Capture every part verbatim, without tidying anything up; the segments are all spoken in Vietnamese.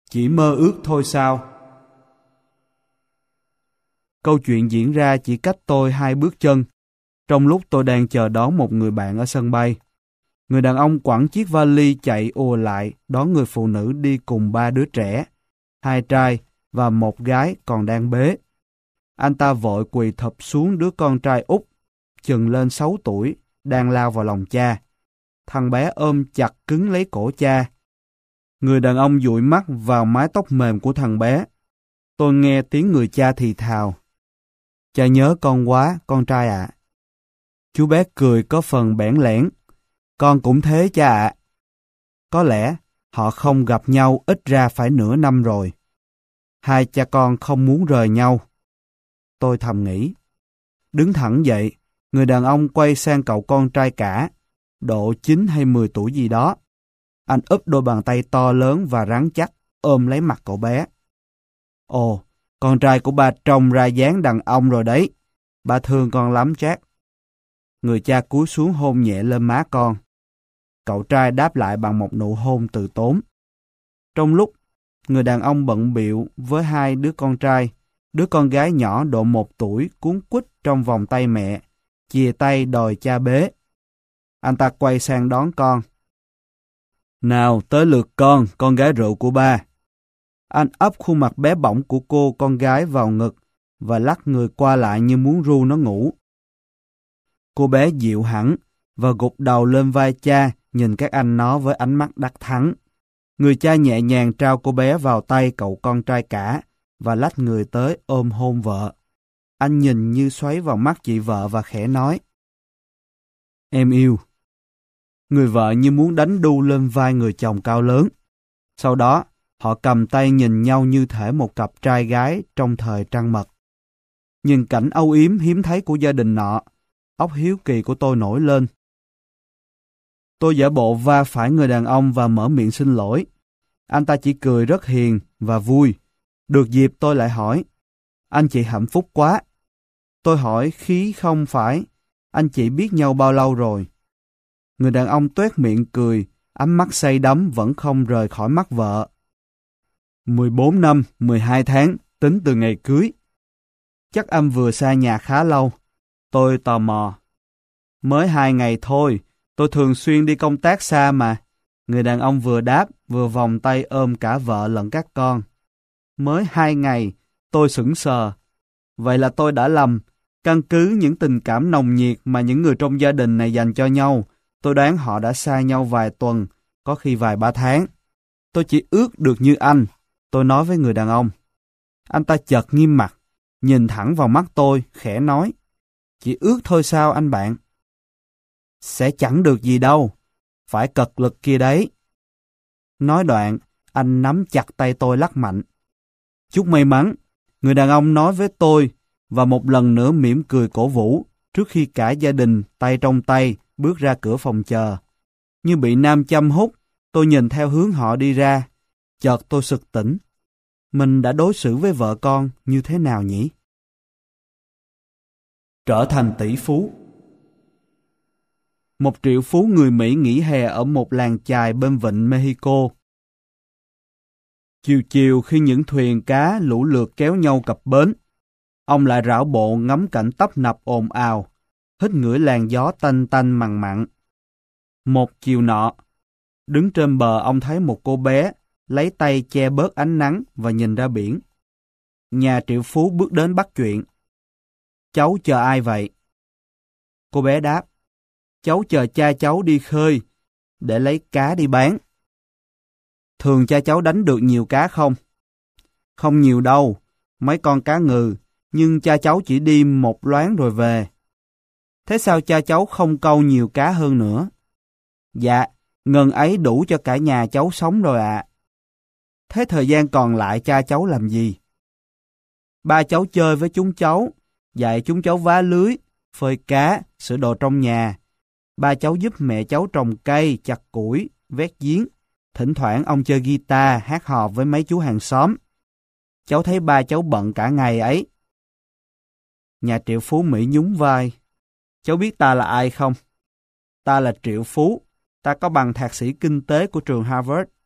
Chỉ mơ ước thôi sao? Câu chuyện diễn ra chỉ cách tôi hai bước chân, trong lúc tôi đang chờ đón một người bạn ở sân bay. Người đàn ông quẳng chiếc vali chạy ùa lại đón người phụ nữ đi cùng ba đứa trẻ, hai trai và một gái còn đang bế. Anh ta vội quỳ thụp xuống đứa con trai út, chừng lên sáu tuổi, đang lao vào lòng cha. Thằng bé ôm chặt cứng lấy cổ cha. Người đàn ông dụi mắt vào mái tóc mềm của thằng bé. Tôi nghe tiếng người cha thì thào: "Cha nhớ con quá, con trai ạ." Chú bé cười có phần bẽn lẽn: "Con cũng thế cha ạ." Có lẽ họ không gặp nhau ít ra phải nửa năm rồi. Hai cha con không muốn rời nhau. Tôi thầm nghĩ. Đứng thẳng dậy, người đàn ông quay sang cậu con trai cả, độ chín hay mười tuổi gì đó. Anh úp đôi bàn tay to lớn và rắn chắc, ôm lấy mặt cậu bé. "Ồ, con trai của ba trông ra dáng đàn ông rồi đấy. Ba thương con lắm Jack." Người cha cúi xuống hôn nhẹ lên má con. Cậu trai đáp lại bằng một nụ hôn từ tốn. Trong lúc người đàn ông bận bịu với hai đứa con trai, đứa con gái nhỏ độ một tuổi cuống quýt trong vòng tay mẹ, chìa tay đòi cha bế. Anh ta quay sang đón con. "Nào, tới lượt con, con gái rượu của ba." Anh ấp khuôn mặt bé bỏng của cô con gái vào ngực và lắc người qua lại như muốn ru nó ngủ. Cô bé dịu hẳn và gục đầu lên vai cha, nhìn các anh nó với ánh mắt đắc thắng. Người cha nhẹ nhàng trao cô bé vào tay cậu con trai cả và lách người tới ôm hôn vợ. Anh nhìn như xoáy vào mắt chị vợ và khẽ nói: "Em yêu." Người vợ như muốn đánh đu lên vai người chồng cao lớn. Sau đó, họ cầm tay nhìn nhau như thể một cặp trai gái trong thời trăng mật. Nhìn cảnh âu yếm hiếm thấy của gia đình nọ, óc hiếu kỳ của tôi nổi lên. Tôi giả bộ va phải người đàn ông và mở miệng xin lỗi. Anh ta chỉ cười rất hiền và vui. Được dịp tôi lại hỏi: "Anh chị hạnh phúc quá." Tôi hỏi khí không phải: "Anh chị biết nhau bao lâu rồi?" Người đàn ông toét miệng cười, ánh mắt say đắm vẫn không rời khỏi mắt vợ. mười bốn năm, mười hai tháng, tính từ ngày cưới." "Chắc anh vừa xa nhà khá lâu." Tôi tò mò. "Mới hai ngày thôi, tôi thường xuyên đi công tác xa mà." Người đàn ông vừa đáp, vừa vòng tay ôm cả vợ lẫn các con. Mới hai ngày, tôi sững sờ. Vậy là tôi đã lầm. Căn cứ những tình cảm nồng nhiệt mà những người trong gia đình này dành cho nhau, tôi đoán họ đã xa nhau vài tuần, có khi vài ba tháng. "Tôi chỉ ước được như anh," tôi nói với người đàn ông. Anh ta chợt nghiêm mặt, nhìn thẳng vào mắt tôi, khẽ nói: "Chỉ ước thôi sao anh bạn?" "Sẽ chẳng được gì đâu, phải cật lực kia đấy." Nói đoạn, anh nắm chặt tay tôi lắc mạnh. "Chúc may mắn," người đàn ông nói với tôi và một lần nữa mỉm cười cổ vũ trước khi cả gia đình tay trong tay bước ra cửa phòng chờ. Như bị nam châm hút, tôi nhìn theo hướng họ đi ra. Chợt tôi sực tỉnh. Mình đã đối xử với vợ con như thế nào nhỉ? Trở thành tỷ phú. Một triệu phú người Mỹ nghỉ hè ở một làng chài bên vịnh Mexico. Chiều chiều khi những thuyền cá lũ lượt kéo nhau cập bến, ông lại rảo bộ ngắm cảnh tấp nập ồn ào, hít ngửi làn gió tanh tanh mặn mặn. Một chiều nọ, đứng trên bờ ông thấy một cô bé lấy tay che bớt ánh nắng và nhìn ra biển. Nhà triệu phú bước đến bắt chuyện. "Cháu chờ ai vậy?" Cô bé đáp: "Cháu chờ cha cháu đi khơi để lấy cá đi bán." "Thường cha cháu đánh được nhiều cá không?" "Không nhiều đâu, mấy con cá ngừ, nhưng cha cháu chỉ đi một loáng rồi về." "Thế sao cha cháu không câu nhiều cá hơn nữa?" "Dạ, ngần ấy đủ cho cả nhà cháu sống rồi ạ." "Thế thời gian còn lại cha cháu làm gì?" "Ba cháu chơi với chúng cháu, dạy chúng cháu vá lưới, phơi cá, sửa đồ trong nhà. Ba cháu giúp mẹ cháu trồng cây, chặt củi, vét giếng. Thỉnh thoảng ông chơi guitar, hát hò với mấy chú hàng xóm. Cháu thấy ba cháu bận cả ngày ấy." Nhà triệu phú Mỹ nhún vai: "Cháu biết ta là ai không? Ta là triệu phú. Ta có bằng thạc sĩ kinh tế của trường Harvard.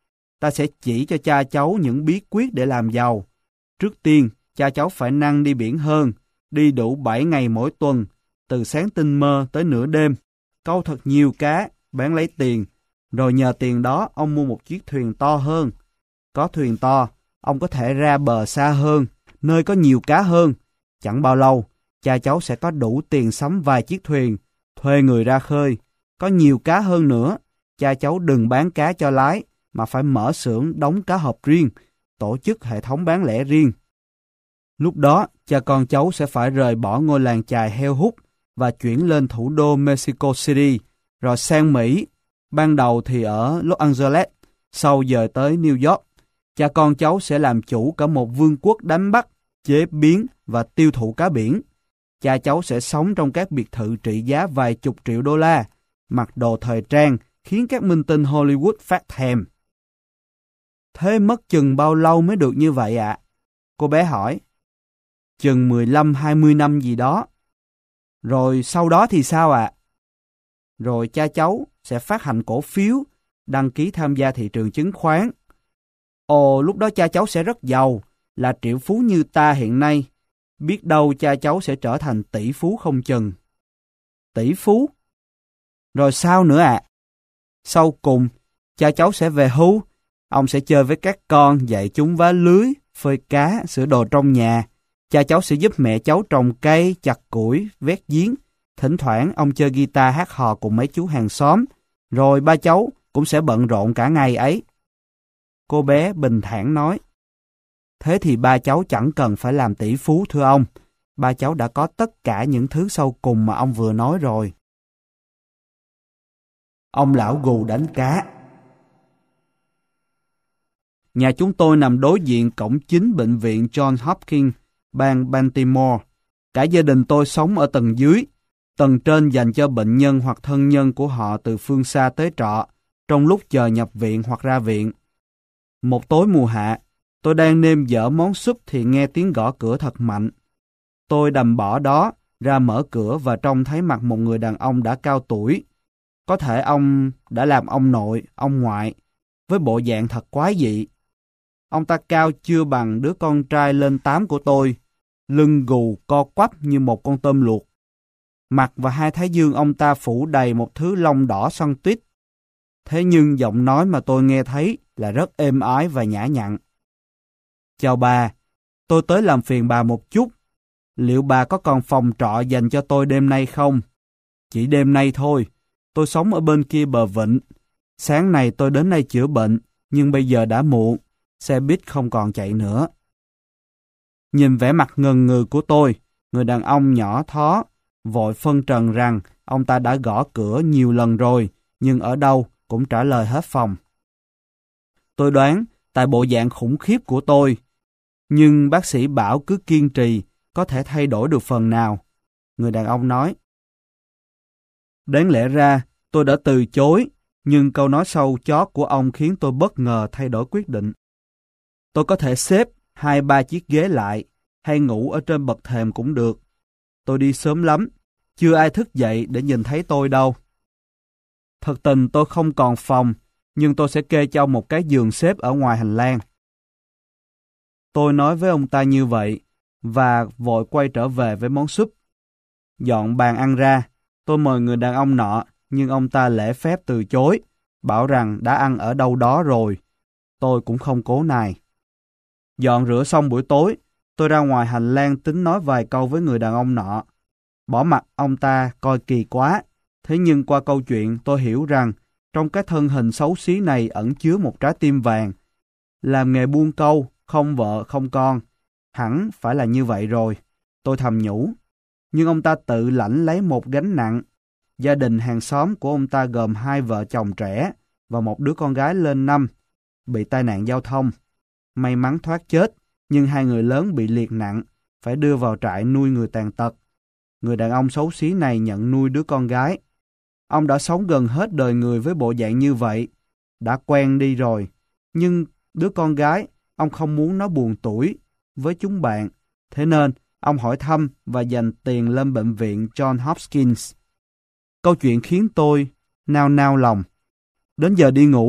ta sẽ chỉ cho cha cháu những bí quyết để làm giàu. Trước tiên, cha cháu phải năng đi biển hơn, đi đủ bảy ngày mỗi tuần, từ sáng tinh mơ tới nửa đêm, câu thật nhiều cá, bán lấy tiền, rồi nhờ tiền đó ông mua một chiếc thuyền to hơn. Có thuyền to, ông có thể ra bờ xa hơn, nơi có nhiều cá hơn. Chẳng bao lâu, cha cháu sẽ có đủ tiền sắm vài chiếc thuyền, thuê người ra khơi. Có nhiều cá hơn nữa, cha cháu đừng bán cá cho lái, mà phải mở xưởng đóng cá hộp riêng, tổ chức hệ thống bán lẻ riêng. Lúc đó, cha con cháu sẽ phải rời bỏ ngôi làng chài heo hút và chuyển lên thủ đô Mexico City, rồi sang Mỹ. Ban đầu thì ở Los Angeles, sau dời tới New York. Cha con cháu sẽ làm chủ cả một vương quốc đánh bắt, chế biến và tiêu thụ cá biển. Cha cháu sẽ sống trong các biệt thự trị giá vài chục triệu đô la, mặc đồ thời trang khiến các minh tinh Hollywood phát thèm. Thế mất chừng bao lâu mới được như vậy ạ? À? Cô bé hỏi. Chừng mười lăm hai mươi năm gì đó. Rồi sau đó thì sao ạ? À? Rồi cha cháu sẽ phát hành cổ phiếu, đăng ký tham gia thị trường chứng khoán. Ồ, lúc đó cha cháu sẽ rất giàu, là triệu phú như ta hiện nay. Biết đâu cha cháu sẽ trở thành tỷ phú không chừng. Tỷ phú? Rồi sao nữa ạ? À? Sau cùng, cha cháu sẽ về hưu. Ông sẽ chơi với các con, dạy chúng vá lưới, phơi cá, sửa đồ trong nhà. Cha cháu sẽ giúp mẹ cháu trồng cây, chặt củi, vét giếng. Thỉnh thoảng ông chơi guitar hát hò cùng mấy chú hàng xóm. Rồi ba cháu cũng sẽ bận rộn cả ngày ấy. Cô bé bình thản nói. Thế thì ba cháu chẳng cần phải làm tỷ phú thưa ông. Ba cháu đã có tất cả những thứ sau cùng mà ông vừa nói rồi. Ông lão gù đánh cá. Nhà chúng tôi nằm đối diện cổng chính bệnh viện Johns Hopkins, bang Baltimore. Cả gia đình tôi sống ở tầng dưới. Tầng trên dành cho bệnh nhân hoặc thân nhân của họ từ phương xa tới trọ, trong lúc chờ nhập viện hoặc ra viện. Một tối mùa hạ, tôi đang nêm dở món súp thì nghe tiếng gõ cửa thật mạnh. Tôi đành bỏ đó, ra mở cửa và trông thấy mặt một người đàn ông đã cao tuổi. Có thể ông đã làm ông nội, ông ngoại, với bộ dạng thật quái dị. Ông ta cao chưa bằng đứa con trai lên tám của tôi, lưng gù co quắp như một con tôm luộc. Mặt và hai thái dương ông ta phủ đầy một thứ lông đỏ xoăn tuýt. Thế nhưng giọng nói mà tôi nghe thấy là rất êm ái và nhã nhặn. Chào bà, tôi tới làm phiền bà một chút. Liệu bà có còn phòng trọ dành cho tôi đêm nay không? Chỉ đêm nay thôi, tôi sống ở bên kia bờ vịnh. Sáng nay tôi đến đây chữa bệnh, nhưng bây giờ đã muộn, xe buýt không còn chạy nữa. Nhìn vẻ mặt ngần ngừ của tôi, người đàn ông nhỏ thó, vội phân trần rằng ông ta đã gõ cửa nhiều lần rồi, nhưng ở đâu cũng trả lời hết phòng. Tôi đoán tại bộ dạng khủng khiếp của tôi, nhưng bác sĩ bảo cứ kiên trì, có thể thay đổi được phần nào. Người đàn ông nói. Đáng lẽ ra tôi đã từ chối, nhưng câu nói sâu chót của ông khiến tôi bất ngờ thay đổi quyết định. Tôi có thể xếp hai ba chiếc ghế lại, hay ngủ ở trên bậc thềm cũng được. Tôi đi sớm lắm, chưa ai thức dậy để nhìn thấy tôi đâu. Thật tình tôi không còn phòng, nhưng tôi sẽ kê cho ông một cái giường xếp ở ngoài hành lang. Tôi nói với ông ta như vậy, và vội quay trở về với món súp. Dọn bàn ăn ra, tôi mời người đàn ông nọ, nhưng ông ta lễ phép từ chối, bảo rằng đã ăn ở đâu đó rồi. Tôi cũng không cố nài. Dọn rửa xong buổi tối, tôi ra ngoài hành lang tính nói vài câu với người đàn ông nọ. Bỏ mặt ông ta coi kỳ quá, thế nhưng qua câu chuyện tôi hiểu rằng trong cái thân hình xấu xí này ẩn chứa một trái tim vàng. Làm nghề buôn câu, không vợ không con, hẳn phải là như vậy rồi, tôi thầm nhủ. Nhưng ông ta tự lãnh lấy một gánh nặng. Gia đình hàng xóm của ông ta gồm hai vợ chồng trẻ và một đứa con gái lên năm, bị tai nạn giao thông. May mắn thoát chết, nhưng hai người lớn bị liệt nặng, phải đưa vào trại nuôi người tàn tật. Người đàn ông xấu xí này nhận nuôi đứa con gái. Ông đã sống gần hết đời người với bộ dạng như vậy, đã quen đi rồi. Nhưng đứa con gái, ông không muốn nó buồn tủi với chúng bạn. Thế nên, ông hỏi thăm và dành tiền lên bệnh viện Johns Hopkins. Câu chuyện khiến tôi nao nao lòng. Đến giờ đi ngủ,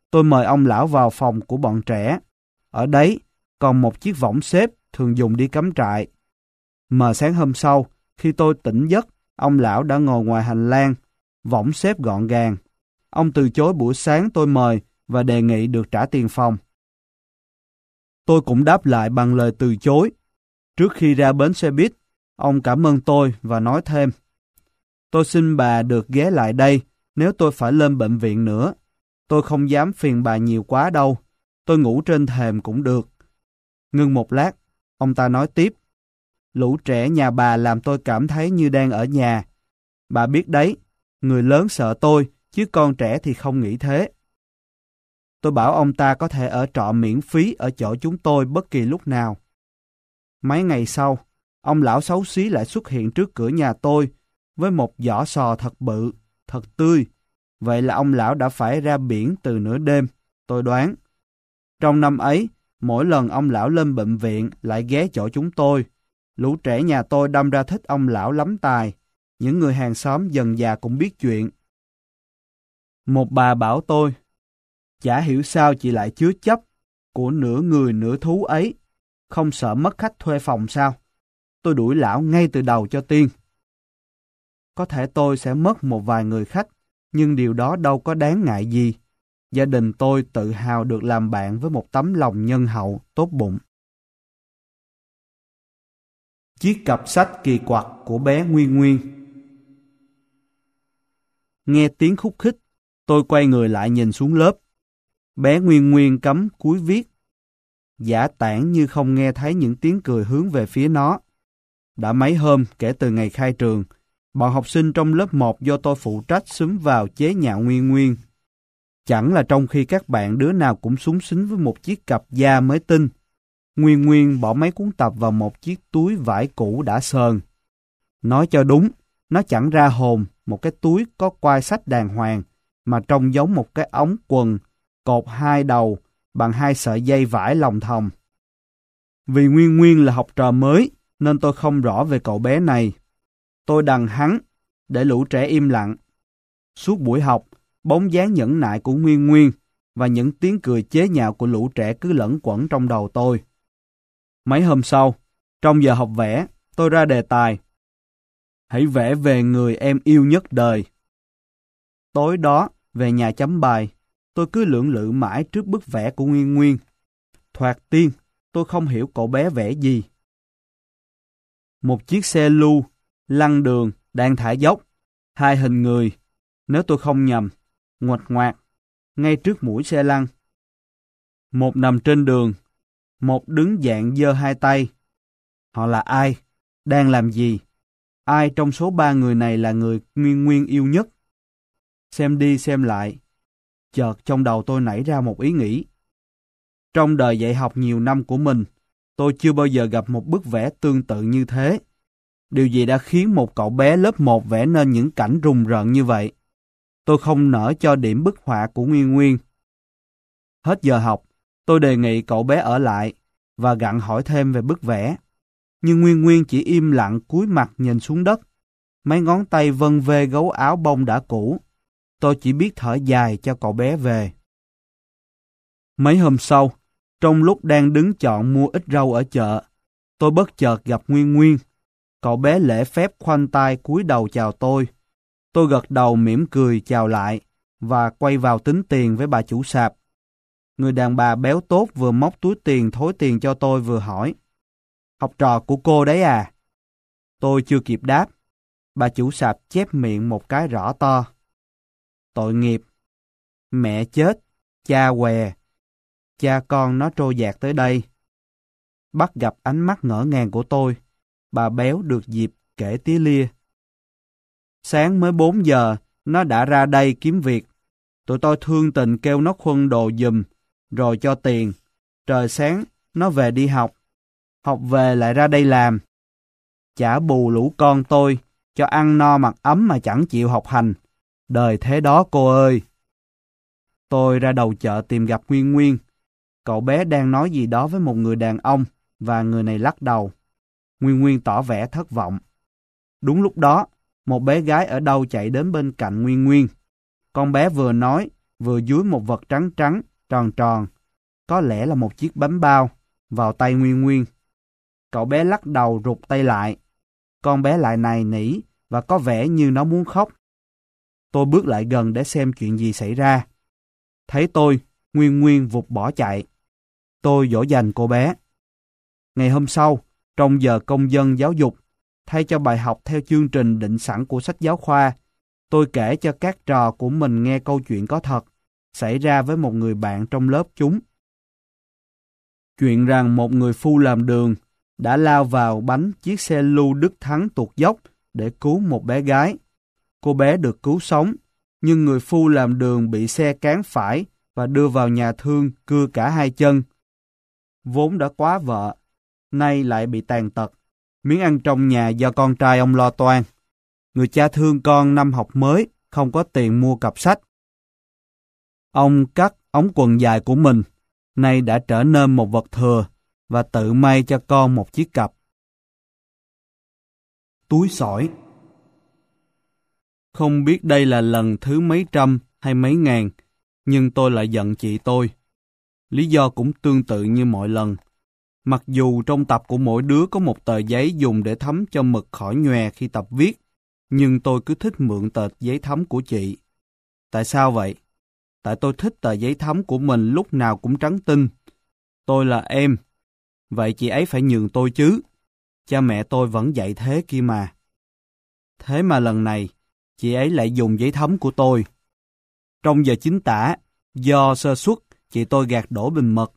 Tôi mời ông lão vào phòng của bọn trẻ. Ở đấy còn một chiếc võng xếp thường dùng đi cắm trại. Mờ sáng hôm sau, khi tôi tỉnh giấc, ông lão đã ngồi ngoài hành lang, võng xếp gọn gàng. Ông từ chối buổi sáng tôi mời và đề nghị được trả tiền phòng. Tôi cũng đáp lại bằng lời từ chối. Trước khi ra bến xe buýt, ông cảm ơn tôi và nói thêm: tôi xin bà được ghé lại đây nếu tôi phải lên bệnh viện nữa. Tôi không dám phiền bà nhiều quá đâu. Tôi ngủ trên thềm cũng được. Ngưng một lát, ông ta nói tiếp: lũ trẻ nhà bà làm tôi cảm thấy như đang ở nhà. Bà biết đấy, người lớn sợ tôi, chứ con trẻ thì không nghĩ thế. Tôi bảo ông ta có thể ở trọ miễn phí ở chỗ chúng tôi bất kỳ lúc nào. Mấy ngày sau, ông lão xấu xí lại xuất hiện trước cửa nhà tôi với một giỏ sò thật bự, thật tươi. Vậy là ông lão đã phải ra biển từ nửa đêm, tôi đoán. Trong năm ấy, mỗi lần ông lão lên bệnh viện lại ghé chỗ chúng tôi. Lũ trẻ nhà tôi đâm ra thích ông lão lắm tài. Những người hàng xóm dần già cũng biết chuyện. Một bà bảo tôi: chả hiểu sao chị lại chứa chấp của nửa người nửa thú ấy. Không sợ mất khách thuê phòng sao? Tôi đuổi lão ngay từ đầu cho tiên. Có thể tôi sẽ mất một vài người khách, nhưng điều đó đâu có đáng ngại gì. Gia đình tôi tự hào được làm bạn với một tấm lòng nhân hậu, tốt bụng. Chiếc cặp sách kỳ quặc của bé Nguyên Nguyên. Nghe tiếng khúc khích, tôi quay người lại nhìn xuống lớp. Bé Nguyên Nguyên cắm cúi viết, giả tản như không nghe thấy những tiếng cười hướng về phía nó. Đã mấy hôm kể từ ngày khai trường, bọn học sinh trong lớp một do tôi phụ trách xúm vào chế nhạo Nguyên Nguyên. Chẳng là trong khi các bạn đứa nào cũng xúng xính với một chiếc cặp da mới tinh, Nguyên Nguyên bỏ mấy cuốn tập vào một chiếc túi vải cũ đã sờn. Nói cho đúng, nó chẳng ra hồn một cái túi có quai sách đàng hoàng, mà trông giống một cái ống quần cột hai đầu bằng hai sợi dây vải lòng thòng. Vì Nguyên Nguyên là học trò mới, nên tôi không rõ về cậu bé này. Tôi đằng hắn, để lũ trẻ im lặng. Suốt buổi học, bóng dáng nhẫn nại của Nguyên Nguyên và những tiếng cười chế nhạo của lũ trẻ cứ lẫn quẩn trong đầu tôi. Mấy hôm sau, trong giờ học vẽ, tôi ra đề tài: hãy vẽ về người em yêu nhất đời. Tối đó, về nhà chấm bài, tôi cứ lưỡng lự mãi trước bức vẽ của Nguyên Nguyên. Thoạt tiên, tôi không hiểu cậu bé vẽ gì. Một chiếc xe lu, lăn đường, đang thả dốc. Hai hình người, nếu tôi không nhầm, nguệch ngoạc, ngay trước mũi xe lăn. Một nằm trên đường, một đứng dạng giơ hai tay. Họ là ai? Đang làm gì? Ai trong số ba người này là người Nguyên Nguyên yêu nhất? Xem đi xem lại, chợt trong đầu tôi nảy ra một ý nghĩ. Trong đời dạy học nhiều năm của mình, tôi chưa bao giờ gặp một bức vẽ tương tự như thế. Điều gì đã khiến một cậu bé lớp một vẽ nên những cảnh rùng rợn như vậy? Tôi không nỡ cho điểm bức họa của Nguyên Nguyên. Hết giờ học, tôi đề nghị cậu bé ở lại và gặng hỏi thêm về bức vẽ. Nhưng Nguyên Nguyên chỉ im lặng cúi mặt nhìn xuống đất. Mấy ngón tay vân vê gấu áo bông đã cũ. Tôi chỉ biết thở dài cho cậu bé về. Mấy hôm sau, trong lúc đang đứng chọn mua ít rau ở chợ, tôi bất chợt gặp Nguyên Nguyên. Cậu bé lễ phép khoanh tay cúi đầu chào tôi. Tôi gật đầu mỉm cười chào lại và quay vào tính tiền với bà chủ sạp. Người đàn bà béo tốt vừa móc túi tiền thối tiền cho tôi vừa hỏi: học trò của cô đấy à? Tôi chưa kịp đáp, bà chủ sạp chép miệng một cái rõ to: tội nghiệp, mẹ chết, cha què, cha con nó trôi dạt tới đây. Bắt gặp ánh mắt ngỡ ngàng của tôi, bà béo được dịp kể tía lia. Sáng mới bốn giờ, nó đã ra đây kiếm việc. Tụi tôi thương tình kêu nó khuân đồ giùm, rồi cho tiền. Trời sáng, nó về đi học. Học về lại ra đây làm. Trả bù lũ con tôi, cho ăn no mặc ấm mà chẳng chịu học hành. Đời thế đó cô ơi! Tôi ra đầu chợ tìm gặp Nguyên Nguyên. Cậu bé đang nói gì đó với một người đàn ông, và người này lắc đầu. Nguyên Nguyên tỏ vẻ thất vọng. Đúng lúc đó, một bé gái ở đâu chạy đến bên cạnh Nguyên Nguyên. Con bé vừa nói, vừa dúi một vật trắng trắng, tròn tròn, có lẽ là một chiếc bánh bao, vào tay Nguyên Nguyên. Cậu bé lắc đầu rụt tay lại. Con bé lại nài nỉ và có vẻ như nó muốn khóc. Tôi bước lại gần để xem chuyện gì xảy ra. Thấy tôi, Nguyên Nguyên vụt bỏ chạy. Tôi dỗ dành cô bé. Ngày hôm sau, trong giờ công dân giáo dục, thay cho bài học theo chương trình định sẵn của sách giáo khoa, tôi kể cho các trò của mình nghe câu chuyện có thật, xảy ra với một người bạn trong lớp chúng. Chuyện rằng một người phu làm đường đã lao vào bánh chiếc xe lưu Đức Thắng tuột dốc để cứu một bé gái. Cô bé được cứu sống, nhưng người phu làm đường bị xe cán phải và đưa vào nhà thương cưa cả hai chân. Vốn đã quá vợ, nay lại bị tàn tật, miếng ăn trong nhà do con trai ông lo toan. Người cha thương con năm học mới, không có tiền mua cặp sách. Ông cắt ống quần dài của mình, nay đã trở nên một vật thừa, và tự may cho con một chiếc cặp. Túi xỏi. Không biết đây là lần thứ mấy trăm hay mấy ngàn, nhưng tôi lại giận chị tôi. Lý do cũng tương tự như mọi lần. Mặc dù trong tập của mỗi đứa có một tờ giấy dùng để thấm cho mực khỏi nhòe khi tập viết, nhưng tôi cứ thích mượn tờ giấy thấm của chị. Tại sao vậy? Tại tôi thích tờ giấy thấm của mình lúc nào cũng trắng tinh. Tôi là em, vậy chị ấy phải nhường tôi chứ. Cha mẹ tôi vẫn dạy thế kia mà. Thế mà lần này, chị ấy lại dùng giấy thấm của tôi. Trong giờ chính tả, do sơ suất, chị tôi gạt đổ bình mực.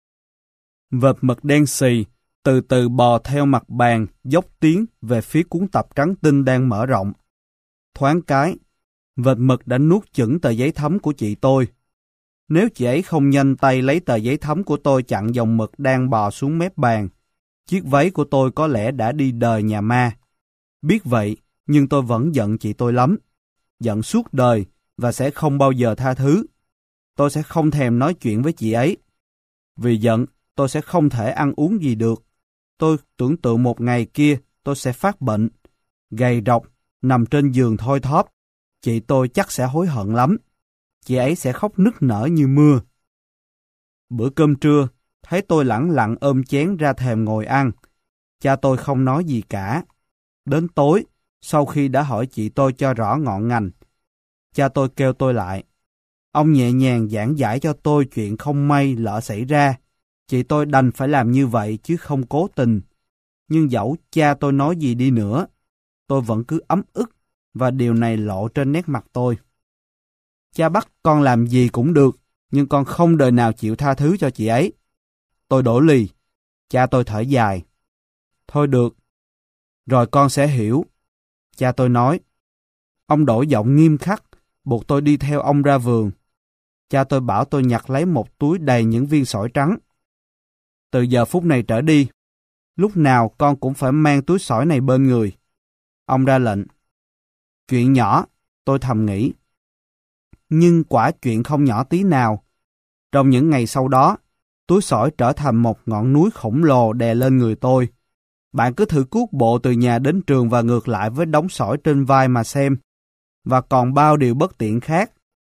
Vệt mực đen xì, từ từ bò theo mặt bàn, dốc tiến về phía cuốn tập trắng tinh đang mở rộng. Thoáng cái, vệt mực đã nuốt chửng tờ giấy thấm của chị tôi. Nếu chị ấy không nhanh tay lấy tờ giấy thấm của tôi chặn dòng mực đang bò xuống mép bàn, chiếc váy của tôi có lẽ đã đi đời nhà ma. Biết vậy, nhưng tôi vẫn giận chị tôi lắm. Giận suốt đời và sẽ không bao giờ tha thứ. Tôi sẽ không thèm nói chuyện với chị ấy. Vì giận, tôi sẽ không thể ăn uống gì được. Tôi tưởng tượng một ngày kia tôi sẽ phát bệnh, gầy rộc, nằm trên giường thoi thóp. Chị tôi chắc sẽ hối hận lắm. Chị ấy sẽ khóc nức nở như mưa. Bữa cơm trưa, thấy tôi lẳng lặng ôm chén ra thềm ngồi ăn. Cha tôi không nói gì cả. Đến tối, sau khi đã hỏi chị tôi cho rõ ngọn ngành, cha tôi kêu tôi lại. Ông nhẹ nhàng giảng giải cho tôi chuyện không may lỡ xảy ra. Chị tôi đành phải làm như vậy chứ không cố tình. Nhưng dẫu cha tôi nói gì đi nữa, tôi vẫn cứ ấm ức và điều này lộ trên nét mặt tôi. Cha bắt con làm gì cũng được, nhưng con không đời nào chịu tha thứ cho chị ấy. Tôi đổ lì. Cha tôi thở dài. Thôi được, rồi con sẽ hiểu. Cha tôi nói. Ông đổi giọng nghiêm khắc, buộc tôi đi theo ông ra vườn. Cha tôi bảo tôi nhặt lấy một túi đầy những viên sỏi trắng. Từ giờ phút này trở đi, lúc nào con cũng phải mang túi sỏi này bên người. Ông ra lệnh. Chuyện nhỏ, tôi thầm nghĩ. Nhưng quả chuyện không nhỏ tí nào. Trong những ngày sau đó, túi sỏi trở thành một ngọn núi khổng lồ đè lên người tôi. Bạn cứ thử cuốc bộ từ nhà đến trường và ngược lại với đống sỏi trên vai mà xem. Và còn bao điều bất tiện khác.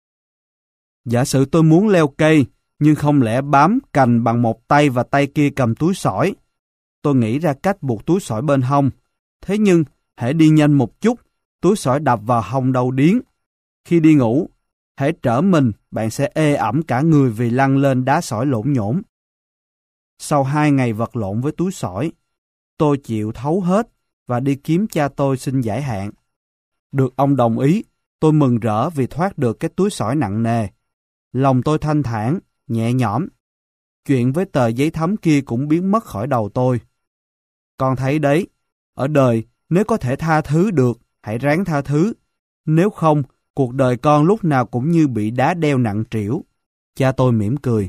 Giả sử tôi muốn leo cây, nhưng không lẽ bám cành bằng một tay và tay kia cầm túi sỏi. Tôi nghĩ ra cách buộc túi sỏi bên hông. Thế nhưng, hễ đi nhanh một chút, túi sỏi đập vào hông đầu điếng. Khi đi ngủ, hễ trở mình, bạn sẽ ê ẩm cả người vì lăn lên đá sỏi lộn nhổn. Sau hai ngày vật lộn với túi sỏi, tôi chịu thấu hết và đi kiếm cha tôi xin giải hạn. Được ông đồng ý, tôi mừng rỡ vì thoát được cái túi sỏi nặng nề. Lòng tôi thanh thản, nhẹ nhõm. Chuyện với tờ giấy thấm kia cũng biến mất khỏi đầu tôi. Con thấy đấy, ở đời nếu có thể tha thứ được, hãy ráng tha thứ. Nếu không, cuộc đời con lúc nào cũng như bị đá đeo nặng trĩu. Cha tôi mỉm cười.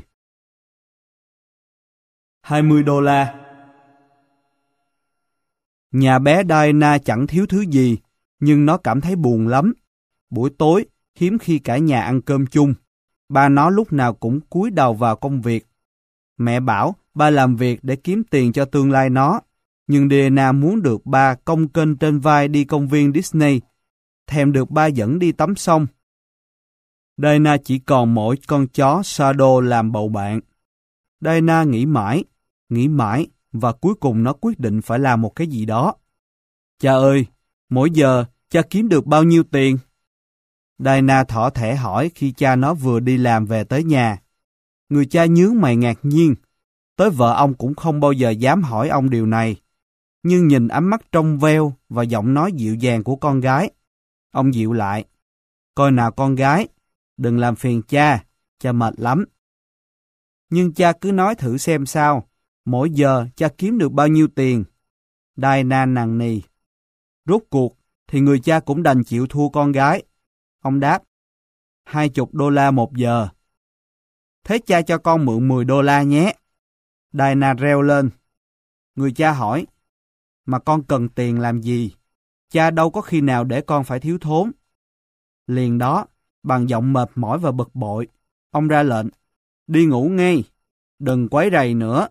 hai mươi đô la. Nhà bé Diana chẳng thiếu thứ gì, nhưng nó cảm thấy buồn lắm. Buổi tối, hiếm khi cả nhà ăn cơm chung. Ba nó lúc nào cũng cúi đầu vào công việc. Mẹ bảo ba làm việc để kiếm tiền cho tương lai nó, nhưng Diana muốn được ba cong kênh trên vai đi công viên Disney, thèm được ba dẫn đi tắm sông. Diana chỉ còn mỗi con chó Shadow làm bầu bạn. Diana nghĩ mãi, nghĩ mãi và cuối cùng nó quyết định phải làm một cái gì đó. Cha ơi, mỗi giờ cha kiếm được bao nhiêu tiền? Diana thỏ thẻ hỏi khi cha nó vừa đi làm về tới nhà. Người cha nhướng mày ngạc nhiên. Tới vợ ông cũng không bao giờ dám hỏi ông điều này. Nhưng nhìn ánh mắt trong veo và giọng nói dịu dàng của con gái, ông dịu lại. Coi nào con gái, đừng làm phiền cha, cha mệt lắm. Nhưng cha cứ nói thử xem sao, mỗi giờ cha kiếm được bao nhiêu tiền? Diana nằng nì. Rốt cuộc thì người cha cũng đành chịu thua con gái. Ông đáp, hai chục đô la một giờ. Thế cha cho con mượn mười đô la nhé. Diana reo lên. Người cha hỏi, mà con cần tiền làm gì? Cha đâu có khi nào để con phải thiếu thốn. Liền đó, bằng giọng mệt mỏi và bực bội, ông ra lệnh, đi ngủ ngay, đừng quấy rầy nữa.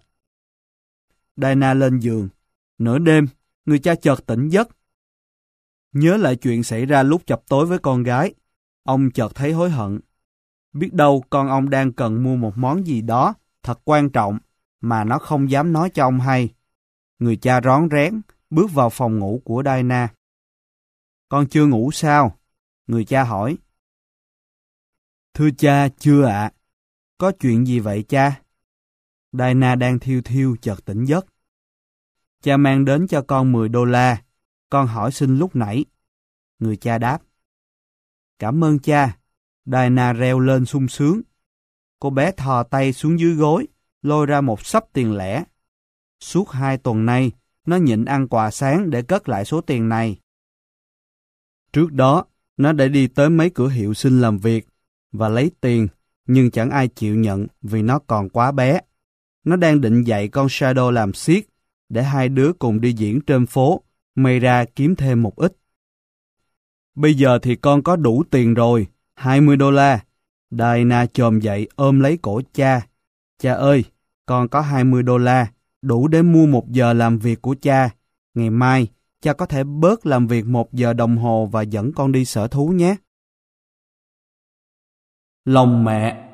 Diana lên giường. Nửa đêm, người cha chợt tỉnh giấc. Nhớ lại chuyện xảy ra lúc chập tối với con gái, ông chợt thấy hối hận. Biết đâu con ông đang cần mua một món gì đó thật quan trọng mà nó không dám nói cho ông hay. Người cha rón rén bước vào phòng ngủ của Diana. Con chưa ngủ sao? Người cha hỏi. Thưa cha, chưa ạ. Có chuyện gì vậy cha? Diana đang thiêu thiêu chợt tỉnh giấc. Cha mang đến cho con mười đô la. Con hỏi xin lúc nãy. Người cha đáp. Cảm ơn cha. Diana reo lên sung sướng. Cô bé thò tay xuống dưới gối, lôi ra một xấp tiền lẻ. Suốt hai tuần nay, nó nhịn ăn quà sáng để cất lại số tiền này. Trước đó, nó đã đi tới mấy cửa hiệu xin làm việc và lấy tiền, nhưng chẳng ai chịu nhận vì nó còn quá bé. Nó đang định dạy con Shadow làm xiếc để hai đứa cùng đi diễn trên phố, may ra kiếm thêm một ít. Bây giờ thì con có đủ tiền rồi, hai mươi đô la. Diana chồm dậy ôm lấy cổ cha. Cha ơi, con có hai mươi đô la, đủ để mua một giờ làm việc của cha. Ngày mai, cha có thể bớt làm việc một giờ đồng hồ và dẫn con đi sở thú nhé. Lòng mẹ.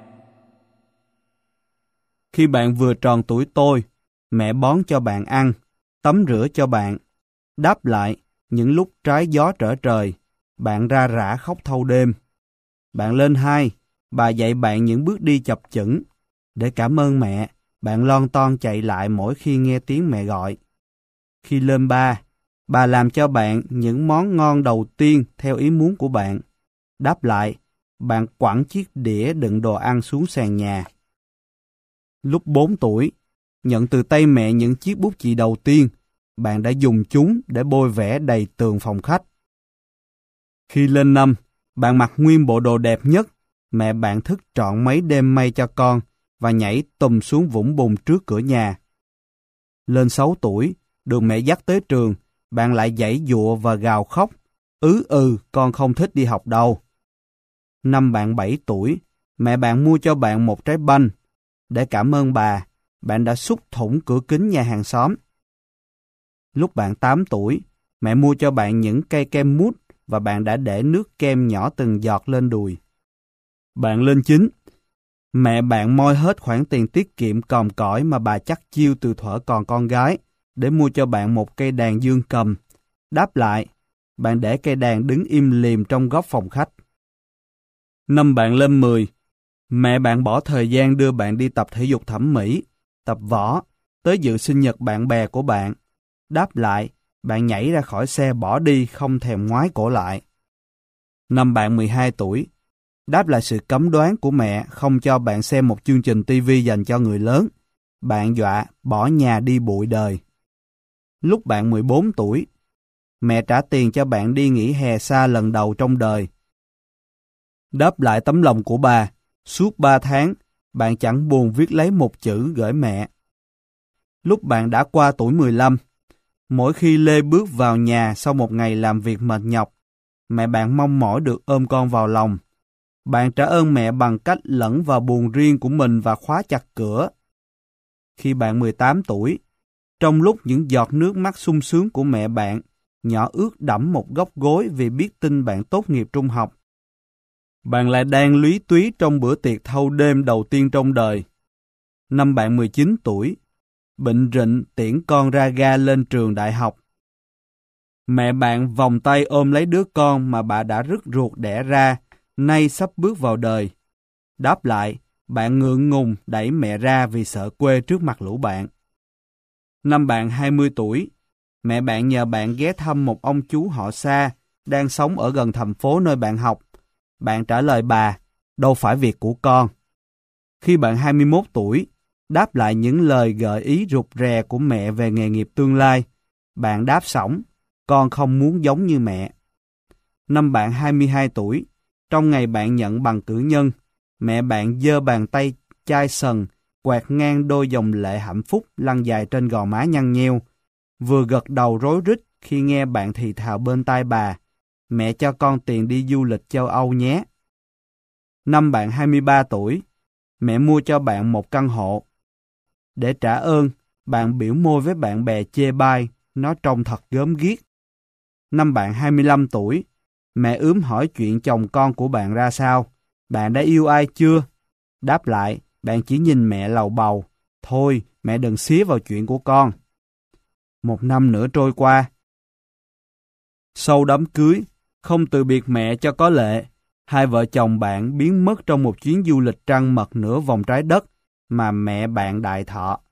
Khi bạn vừa tròn tuổi tôi, mẹ bón cho bạn ăn, tắm rửa cho bạn. Đáp lại, những lúc trái gió trở trời, bạn ra rã khóc thâu đêm. Bạn lên hai, bà dạy bạn những bước đi chập chững. Để cảm ơn mẹ, bạn lon ton chạy lại mỗi khi nghe tiếng mẹ gọi. Khi lên ba, bà làm cho bạn những món ngon đầu tiên theo ý muốn của bạn. Đáp lại, bạn quẳng chiếc đĩa đựng đồ ăn xuống sàn nhà. Lúc bốn tuổi, nhận từ tay mẹ những chiếc bút chì đầu tiên, bạn đã dùng chúng để bôi vẽ đầy tường phòng khách. Khi lên năm, bạn mặc nguyên bộ đồ đẹp nhất, mẹ bạn thức trọn mấy đêm may cho con và nhảy tùm xuống vũng bùn trước cửa nhà. Lên sáu tuổi, được mẹ dắt tới trường, bạn lại giãy giụa và gào khóc. Ứ ừ, con không thích đi học đâu. Năm bạn bảy tuổi, mẹ bạn mua cho bạn một trái banh. Để cảm ơn bà, bạn đã xúc thủng cửa kính nhà hàng xóm. Lúc bạn tám tuổi, mẹ mua cho bạn những cây kem mút và bạn đã để nước kem nhỏ từng giọt lên đùi. Bạn lên chín, mẹ bạn moi hết khoản tiền tiết kiệm còm cõi mà bà chắc chiêu từ thuở còn con gái để mua cho bạn một cây đàn dương cầm. Đáp lại, bạn để cây đàn đứng im lìm trong góc phòng khách. Năm bạn lên mười, mẹ bạn bỏ thời gian đưa bạn đi tập thể dục thẩm mỹ, tập võ, tới dự sinh nhật bạn bè của bạn. Đáp lại, bạn nhảy ra khỏi xe bỏ đi không thèm ngoái cổ lại. Năm bạn mười hai tuổi, đáp lại sự cấm đoán của mẹ không cho bạn xem một chương trình ti vi dành cho người lớn, bạn dọa bỏ nhà đi bụi đời. Lúc bạn mười bốn tuổi, mẹ trả tiền cho bạn đi nghỉ hè xa lần đầu trong đời. Đáp lại tấm lòng của bà, suốt ba tháng, bạn chẳng buồn viết lấy một chữ gửi mẹ. Lúc bạn đã qua tuổi mười lăm, mỗi khi Lê bước vào nhà sau một ngày làm việc mệt nhọc, mẹ bạn mong mỏi được ôm con vào lòng. Bạn trả ơn mẹ bằng cách lẫn vào buồng riêng của mình và khóa chặt cửa. Khi bạn mười tám tuổi, trong lúc những giọt nước mắt sung sướng của mẹ bạn nhỏ ướt đẫm một góc gối vì biết tin bạn tốt nghiệp trung học, Bạn lại đang lúy túy trong bữa tiệc thâu đêm đầu tiên trong đời. Năm bạn mười chín tuổi, bệnh rịnh tiễn con ra ga lên trường đại học. Mẹ bạn vòng tay ôm lấy đứa con mà bà đã rứt ruột đẻ ra, nay sắp bước vào đời. Đáp lại, bạn ngượng ngùng đẩy mẹ ra vì sợ quê trước mặt lũ bạn. Năm bạn hai mươi tuổi, mẹ bạn nhờ bạn ghé thăm một ông chú họ xa, đang sống ở gần thành phố nơi bạn học. Bạn trả lời bà, đâu phải việc của con. Khi bạn hai mươi mốt tuổi, đáp lại những lời gợi ý rụt rè của mẹ về nghề nghiệp tương lai, bạn đáp xỏng, con không muốn giống như mẹ. Năm bạn hai mươi hai tuổi, trong ngày bạn nhận bằng cử nhân, mẹ bạn giơ bàn tay chai sần, quẹt ngang đôi dòng lệ hạnh phúc lăn dài trên gò má nhăn nheo, vừa gật đầu rối rít khi nghe bạn thì thào bên tai bà, mẹ cho con tiền đi du lịch châu Âu nhé. Năm bạn hai mươi ba tuổi, mẹ mua cho bạn một căn hộ. Để trả ơn, bạn biểu môi với bạn bè chê bai, nó trông thật gớm ghiếc. Năm bạn hai mươi lăm tuổi, mẹ ướm hỏi chuyện chồng con của bạn ra sao, bạn đã yêu ai chưa? Đáp lại, bạn chỉ nhìn mẹ lầu bầu, thôi mẹ đừng xía vào chuyện của con. Một năm nữa trôi qua. Sau đám cưới, không từ biệt mẹ cho có lệ, hai vợ chồng bạn biến mất trong một chuyến du lịch trăng mật nửa vòng trái đất mà mẹ bạn đại thọ.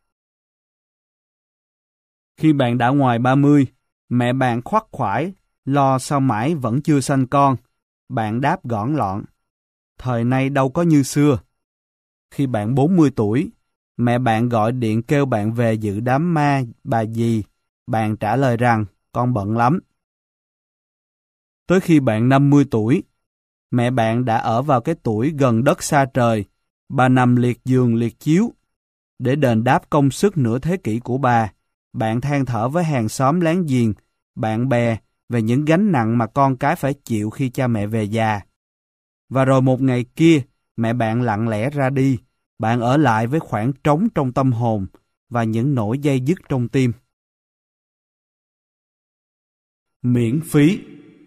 Khi bạn đã ngoài ba mươi, mẹ bạn khoắt khoải, lo sao mãi vẫn chưa sanh con. Bạn đáp gọn lọn, thời nay đâu có như xưa. Khi bạn bốn mươi tuổi, mẹ bạn gọi điện kêu bạn về dự đám ma bà dì. Bạn trả lời rằng, con bận lắm. Tới khi bạn năm mươi tuổi, mẹ bạn đã ở vào cái tuổi gần đất xa trời. Bà nằm liệt giường liệt chiếu. Để đền đáp công sức nửa thế kỷ của bà, bạn than thở với hàng xóm láng giềng, bạn bè về những gánh nặng mà con cái phải chịu khi cha mẹ về già. Và rồi một ngày kia, mẹ bạn lặng lẽ ra đi. Bạn ở lại với khoảng trống trong tâm hồn và những nỗi dây dứt trong tim. Miễn phí.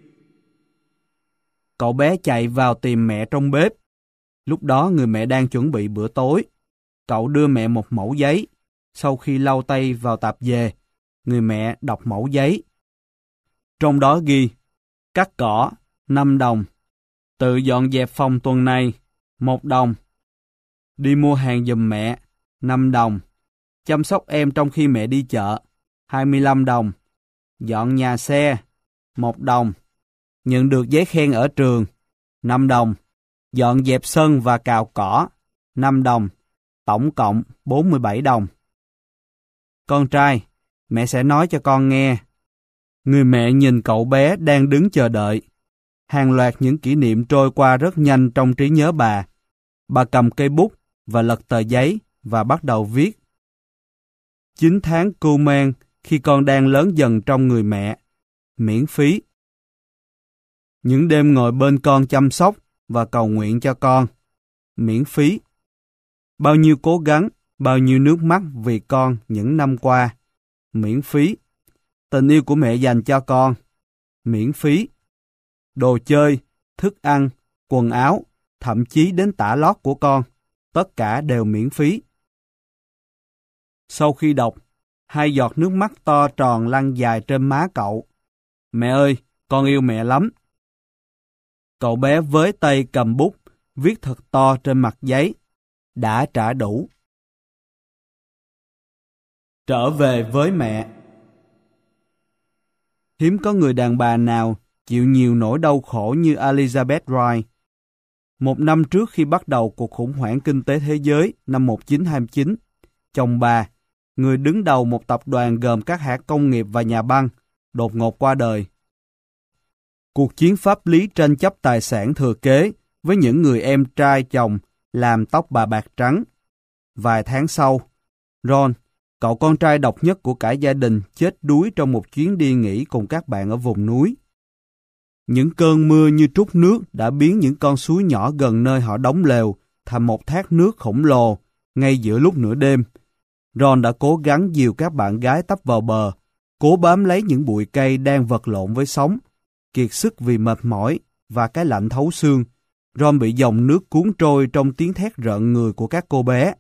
Cậu bé chạy vào tìm mẹ trong bếp. Lúc đó người mẹ đang chuẩn bị bữa tối. Cậu đưa mẹ một mẩu giấy. Sau khi lau tay vào tạp dề, người mẹ đọc mẩu giấy. Trong đó ghi, cắt cỏ, năm đồng. Tự dọn dẹp phòng tuần này, một đồng. Đi mua hàng giùm mẹ, năm đồng. Chăm sóc em trong khi mẹ đi chợ, hai mươi lăm đồng. Dọn nhà xe, một đồng. Nhận được giấy khen ở trường, năm đồng. Dọn dẹp sân và cào cỏ, năm đồng. Tổng cộng bốn mươi bảy đồng. Con trai, mẹ sẽ nói cho con nghe. Người mẹ nhìn cậu bé đang đứng chờ đợi. Hàng loạt những kỷ niệm trôi qua rất nhanh trong trí nhớ bà. Bà cầm cây bút và lật tờ giấy và bắt đầu viết. Chín tháng cưu mang khi con đang lớn dần trong người mẹ. Miễn phí. Những đêm ngồi bên con chăm sóc và cầu nguyện cho con. Miễn phí. Bao nhiêu cố gắng, bao nhiêu nước mắt vì con những năm qua. Miễn phí. Tình yêu của mẹ dành cho con. Miễn phí. Đồ chơi, thức ăn, quần áo, thậm chí đến tả lót của con, tất cả đều miễn phí. Sau khi đọc, hai giọt nước mắt to tròn lăn dài trên má cậu. Mẹ ơi, con yêu mẹ lắm. Cậu bé với tay cầm bút, viết thật to trên mặt giấy. Đã trả đủ. Trở về với mẹ. Hiếm có người đàn bà nào chịu nhiều nỗi đau khổ như Elizabeth Wright. Một năm trước khi bắt đầu cuộc khủng hoảng kinh tế thế giới năm một nghìn chín trăm hai mươi chín, chồng bà, người đứng đầu một tập đoàn gồm các hãng công nghiệp và nhà băng, đột ngột qua đời. Cuộc chiến pháp lý tranh chấp tài sản thừa kế với những người em trai chồng làm tóc bà bạc trắng. Vài tháng sau, Ron, cậu con trai độc nhất của cả gia đình, chết đuối trong một chuyến đi nghỉ cùng các bạn ở vùng núi. Những cơn mưa như trút nước đã biến những con suối nhỏ gần nơi họ đóng lều thành một thác nước khổng lồ ngay giữa lúc nửa đêm. Ron đã cố gắng dìu các bạn gái tấp vào bờ, cố bám lấy những bụi cây đang vật lộn với sóng, kiệt sức vì mệt mỏi và cái lạnh thấu xương, Ron bị dòng nước cuốn trôi trong tiếng thét rợn người của các cô bé.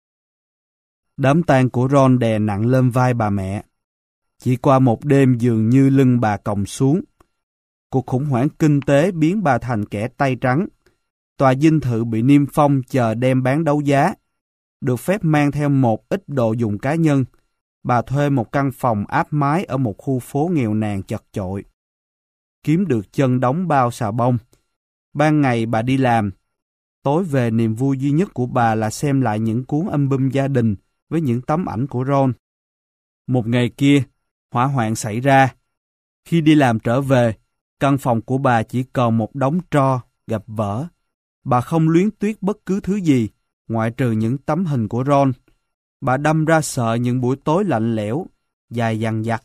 Đám tang của Ron đè nặng lên vai bà mẹ. Chỉ qua một đêm dường như lưng bà còng xuống. Cuộc khủng hoảng kinh tế biến bà thành kẻ tay trắng. Tòa dinh thự bị niêm phong chờ đem bán đấu giá. Được phép mang theo một ít đồ dùng cá nhân. Bà thuê một căn phòng áp mái ở một khu phố nghèo nàn chật chội. Kiếm được chân đóng bao xà bông. Ban ngày bà đi làm. Tối về niềm vui duy nhất của bà là xem lại những cuốn album gia đình với những tấm ảnh của Ron. Một ngày kia, hỏa hoạn xảy ra. Khi đi làm trở về, căn phòng của bà chỉ còn một đống tro, gập vỡ. Bà không luyến tiếc bất cứ thứ gì, ngoại trừ những tấm hình của Ron. Bà đâm ra sợ những buổi tối lạnh lẽo, dài dằng dặc.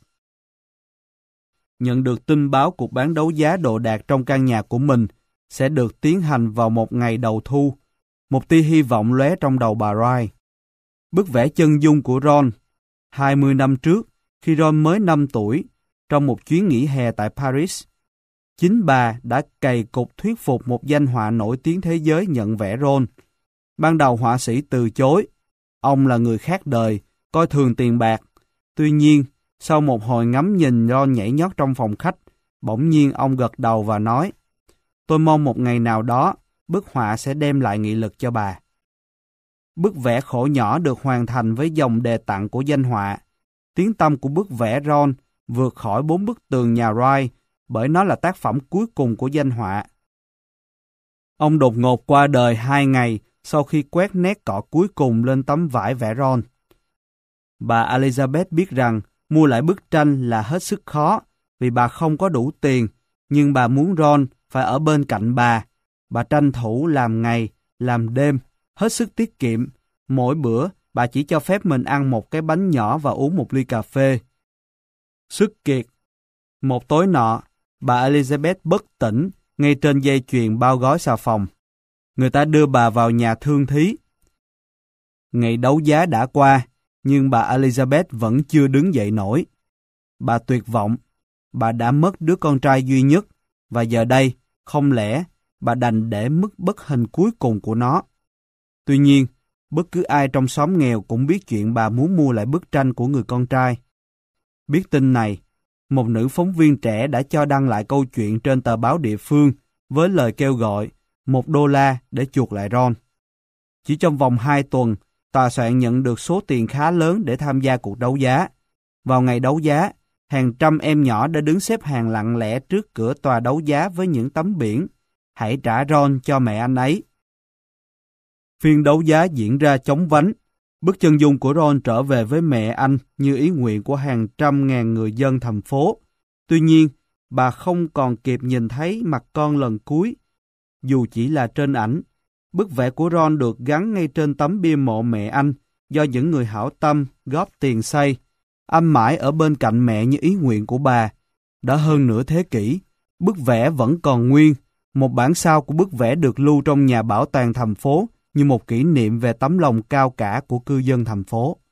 Nhận được tin báo cuộc bán đấu giá đồ đạc trong căn nhà của mình sẽ được tiến hành vào một ngày đầu thu. Một tia hy vọng lóe trong đầu bà Wright. Bức vẽ chân dung của Ron, hai mươi năm trước, khi Ron mới năm tuổi, trong một chuyến nghỉ hè tại Paris, chính bà đã cày cục thuyết phục một danh họa nổi tiếng thế giới nhận vẽ Ron. Ban đầu họa sĩ từ chối. Ông là người khác đời, coi thường tiền bạc. Tuy nhiên, sau một hồi ngắm nhìn Ron nhảy nhót trong phòng khách, bỗng nhiên ông gật đầu và nói, tôi mong một ngày nào đó, bức họa sẽ đem lại nghị lực cho bà. Bức vẽ khổ nhỏ được hoàn thành với dòng đề tặng của danh họa. Tiếng tăm của bức vẽ Ron vượt khỏi bốn bức tường nhà Wright bởi nó là tác phẩm cuối cùng của danh họa. Ông đột ngột qua đời hai ngày sau khi quét nét cọ cuối cùng lên tấm vải vẽ Ron. Bà Elizabeth biết rằng mua lại bức tranh là hết sức khó vì bà không có đủ tiền, nhưng bà muốn Ron phải ở bên cạnh bà. Bà tranh thủ làm ngày, làm đêm, hết sức tiết kiệm. Mỗi bữa, bà chỉ cho phép mình ăn một cái bánh nhỏ và uống một ly cà phê. Sức kiệt. Một tối nọ, bà Elizabeth bất tỉnh ngay trên dây chuyền bao gói xà phòng. Người ta đưa bà vào nhà thương thí. Ngày đấu giá đã qua, nhưng bà Elizabeth vẫn chưa đứng dậy nổi. Bà tuyệt vọng. Bà đã mất đứa con trai duy nhất, và giờ đây, không lẽ bà đành để mất bất hình cuối cùng của nó. Tuy nhiên, bất cứ ai trong xóm nghèo cũng biết chuyện bà muốn mua lại bức tranh của người con trai. Biết tin này, một nữ phóng viên trẻ đã cho đăng lại câu chuyện trên tờ báo địa phương với lời kêu gọi một đô la để chuộc lại Ron. Chỉ trong vòng hai tuần, tòa soạn nhận được số tiền khá lớn để tham gia cuộc đấu giá. Vào ngày đấu giá, hàng trăm em nhỏ đã đứng xếp hàng lặng lẽ trước cửa tòa đấu giá với những tấm biển "Hãy trả Ron cho mẹ anh ấy". Phiên đấu giá diễn ra chóng vánh. Bức chân dung của Ron trở về với mẹ anh như ý nguyện của hàng trăm ngàn người dân thành phố. Tuy nhiên, bà không còn kịp nhìn thấy mặt con lần cuối. Dù chỉ là trên ảnh, bức vẽ của Ron được gắn ngay trên tấm bia mộ mẹ anh do những người hảo tâm góp tiền xây. Anh mãi ở bên cạnh mẹ như ý nguyện của bà. Đã hơn nửa thế kỷ, bức vẽ vẫn còn nguyên. Một bản sao của bức vẽ được lưu trong nhà bảo tàng thành phố như một kỷ niệm về tấm lòng cao cả của cư dân thành phố.